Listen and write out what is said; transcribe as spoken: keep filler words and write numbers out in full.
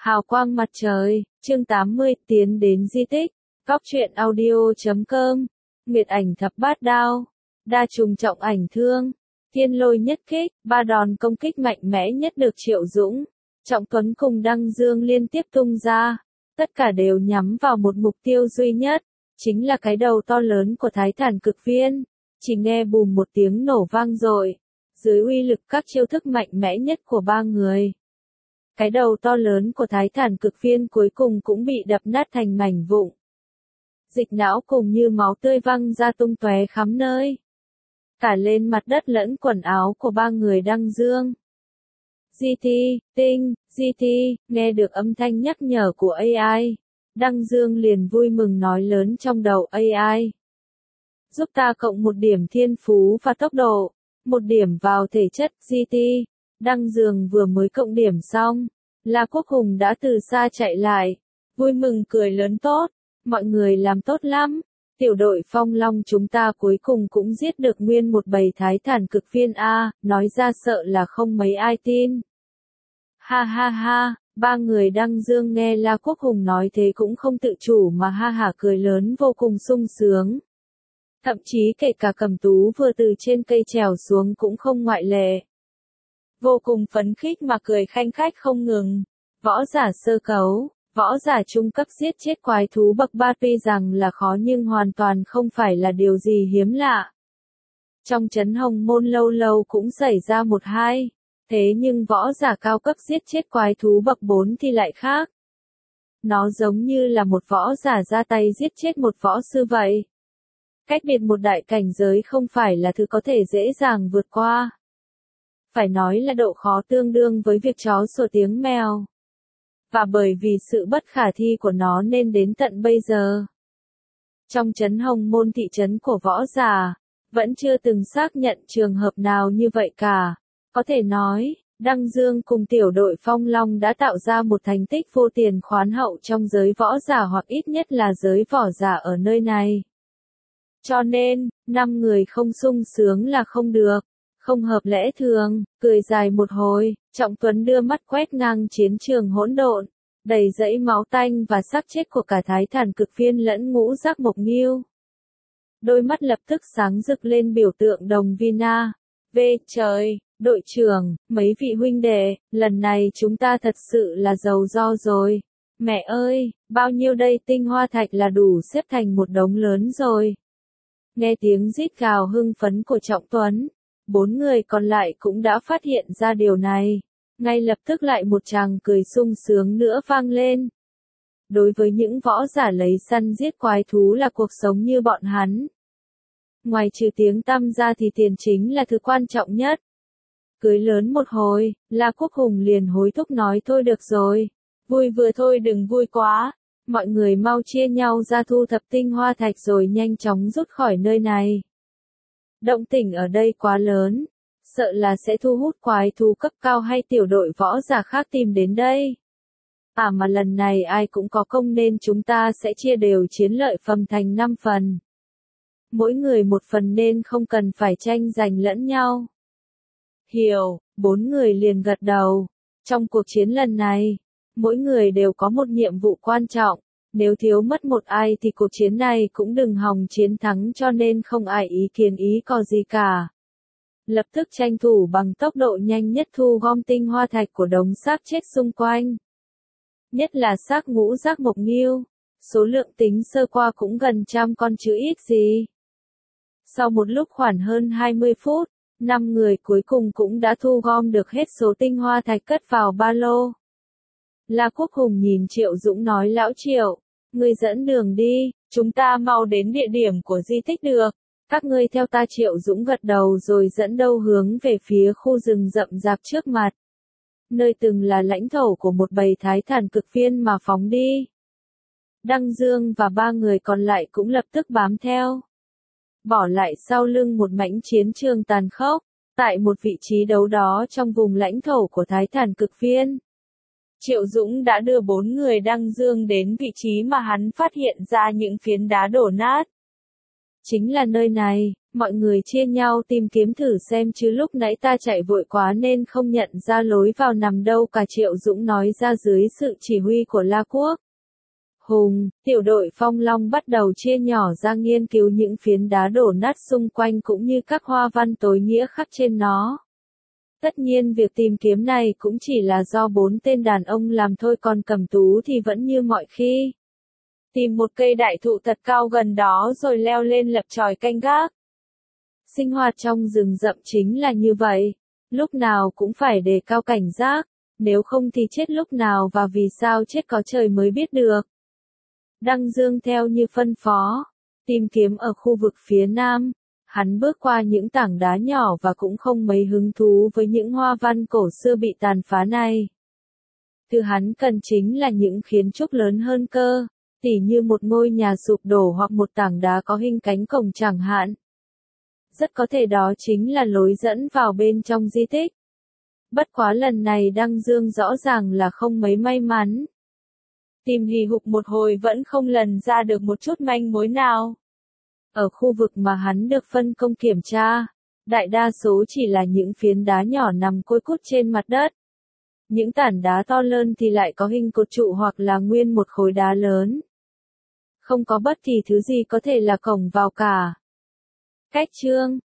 Hào quang mặt trời, chương tám mươi, tiến đến di tích, góc truyện audio chấm com, Nguyệt ảnh thập bát đao, đa trùng trọng ảnh thương, thiên lôi nhất kích, ba đòn công kích mạnh mẽ nhất được Triệu Dũng, Trọng Tuấn cùng Đăng Dương liên tiếp tung ra, tất cả đều nhắm vào một mục tiêu duy nhất, chính là cái đầu to lớn của Thái Thản Cực Viên. Chỉ nghe bùm một tiếng nổ vang dội, dưới uy lực các chiêu thức mạnh mẽ nhất của ba người. Cái đầu to lớn của Thái Thản Cực Viên cuối cùng cũng bị đập nát thành mảnh vụn. Dịch não cùng như máu tươi văng ra tung tóe khắp nơi. Cả lên mặt đất lẫn quần áo của ba người Đăng Dương. giê tê, Tinh, giê tê, nghe được âm thanh nhắc nhở của a i. Đăng Dương liền vui mừng nói lớn trong đầu a i. Giúp ta cộng một điểm thiên phú và tốc độ, một điểm vào thể chất giê tê. Đăng Dương vừa mới cộng điểm xong, La Quốc Hùng đã từ xa chạy lại, vui mừng cười lớn tốt, mọi người làm tốt lắm, tiểu đội Phong Long chúng ta cuối cùng cũng giết được nguyên một bầy Thái Thản Cực Viên a, nói ra sợ là không mấy ai tin. Ha ha ha, ba người Đăng Dương nghe La Quốc Hùng nói thế cũng không tự chủ mà ha hả cười lớn vô cùng sung sướng. Thậm chí kể cả Cẩm Tú vừa từ trên cây trèo xuống cũng không ngoại lệ. Vô cùng phấn khích mà cười khanh khách không ngừng. Võ giả sơ cấu, võ giả trung cấp giết chết quái thú bậc ba tuy rằng là khó nhưng hoàn toàn không phải là điều gì hiếm lạ. Trong trấn Hồng Môn lâu lâu cũng xảy ra một hai, thế nhưng võ giả cao cấp giết chết quái thú bậc bốn thì lại khác. Nó giống như là một võ giả ra tay giết chết một võ sư vậy. Cách biệt một đại cảnh giới không phải là thứ có thể dễ dàng vượt qua. Phải nói là độ khó tương đương với việc chó sủa tiếng mèo. Và bởi vì sự bất khả thi của nó nên đến tận bây giờ, trong trấn Hồng Môn thị trấn của võ giả, vẫn chưa từng xác nhận trường hợp nào như vậy cả. Có thể nói, Đăng Dương cùng tiểu đội Phong Long đã tạo ra một thành tích vô tiền khoán hậu trong giới võ giả hoặc ít nhất là giới võ giả ở nơi này. Cho nên, năm người không sung sướng là không được. Không hợp lẽ thường, cười dài một hồi, Trọng Tuấn đưa mắt quét ngang chiến trường hỗn độn, đầy dẫy máu tanh và xác chết của cả Thái Thản Cực Viên lẫn Ngũ Giác Mộc Nghiêu. Đôi mắt lập tức sáng rực lên biểu tượng đồng Vina. Về trời, đội trưởng, mấy vị huynh đệ, lần này chúng ta thật sự là giàu do rồi. Mẹ ơi, bao nhiêu đây tinh hoa thạch là đủ xếp thành một đống lớn rồi. Nghe tiếng rít gào hưng phấn của Trọng Tuấn. Bốn người còn lại cũng đã phát hiện ra điều này. Ngay lập tức lại một tràng cười sung sướng nữa vang lên. Đối với những võ giả lấy săn giết quái thú là cuộc sống như bọn hắn. Ngoài trừ tiếng tăm ra thì tiền chính là thứ quan trọng nhất. Cười lớn một hồi, La Quốc Hùng liền hối thúc nói thôi được rồi. Vui vừa thôi đừng vui quá. Mọi người mau chia nhau ra thu thập tinh hoa thạch rồi nhanh chóng rút khỏi nơi này. Động tĩnh ở đây quá lớn, sợ là sẽ thu hút quái thú cấp cao hay tiểu đội võ giả khác tìm đến đây. À mà lần này ai cũng có công nên chúng ta sẽ chia đều chiến lợi phẩm thành năm phần. Mỗi người một phần nên không cần phải tranh giành lẫn nhau. Hiểu, bốn người liền gật đầu. Trong cuộc chiến lần này, mỗi người đều có một nhiệm vụ quan trọng. Nếu thiếu mất một ai thì cuộc chiến này cũng đừng hòng chiến thắng cho nên không ai ý kiến ý có gì cả. Lập tức tranh thủ bằng tốc độ nhanh nhất thu gom tinh hoa thạch của đống xác chết xung quanh. Nhất là xác Ngũ Giác Mộc Nghiêu, số lượng tính sơ qua cũng gần trăm con chứ ít gì. Sau một lúc khoảng hơn hai mươi phút, năm người cuối cùng cũng đã thu gom được hết số tinh hoa thạch cất vào ba lô. La Quốc Hùng nhìn Triệu Dũng nói lão Triệu, ngươi dẫn đường đi, chúng ta mau đến địa điểm của di tích được, các ngươi theo ta. Triệu Dũng gật đầu rồi dẫn đầu hướng về phía khu rừng rậm rạp trước mặt. Nơi từng là lãnh thổ của một bầy Thái Thản Cực Viên mà phóng đi. Đăng Dương và ba người còn lại cũng lập tức bám theo. Bỏ lại sau lưng một mảnh chiến trường tàn khốc, tại một vị trí đấu đó trong vùng lãnh thổ của Thái Thản Cực Viên. Triệu Dũng đã đưa bốn người Đăng Dương đến vị trí mà hắn phát hiện ra những phiến đá đổ nát. Chính là nơi này, Mọi người chia nhau tìm kiếm thử xem chứ lúc nãy ta chạy vội quá nên không nhận ra lối vào nằm đâu cả, Triệu Dũng nói ra dưới sự chỉ huy của La Quốc Hùng. Tiểu đội Phong Long bắt đầu chia nhỏ ra nghiên cứu những phiến đá đổ nát xung quanh cũng như các hoa văn tối nghĩa khắc trên nó. Tất nhiên việc tìm kiếm này cũng chỉ là do bốn tên đàn ông làm thôi, còn Cẩm Tú thì vẫn như mọi khi. Tìm một cây đại thụ thật cao gần đó rồi leo lên lập chòi canh gác. Sinh hoạt trong rừng rậm chính là như vậy. Lúc nào cũng phải đề cao cảnh giác, nếu không thì chết lúc nào và vì sao chết có trời mới biết được. Đăng Dương theo như phân phó, tìm kiếm ở khu vực phía nam. Hắn bước qua những tảng đá nhỏ và cũng không mấy hứng thú với những hoa văn cổ xưa bị tàn phá này. Thứ hắn cần chính là những kiến trúc lớn hơn cơ, tỉ như một ngôi nhà sụp đổ hoặc một tảng đá có hình cánh cổng chẳng hạn. Rất có thể đó chính là lối dẫn vào bên trong di tích. Bất quá lần này Đăng Dương rõ ràng là không mấy may mắn. Tìm hì hục một hồi vẫn không lần ra được một chút manh mối nào. Ở khu vực mà hắn được phân công kiểm tra, đại đa số chỉ là những phiến đá nhỏ nằm côi cút trên mặt đất. Những tảng đá to lớn thì lại có hình cột trụ hoặc là nguyên một khối đá lớn. Không có bất kỳ thứ gì có thể là cổng vào cả. Cách chương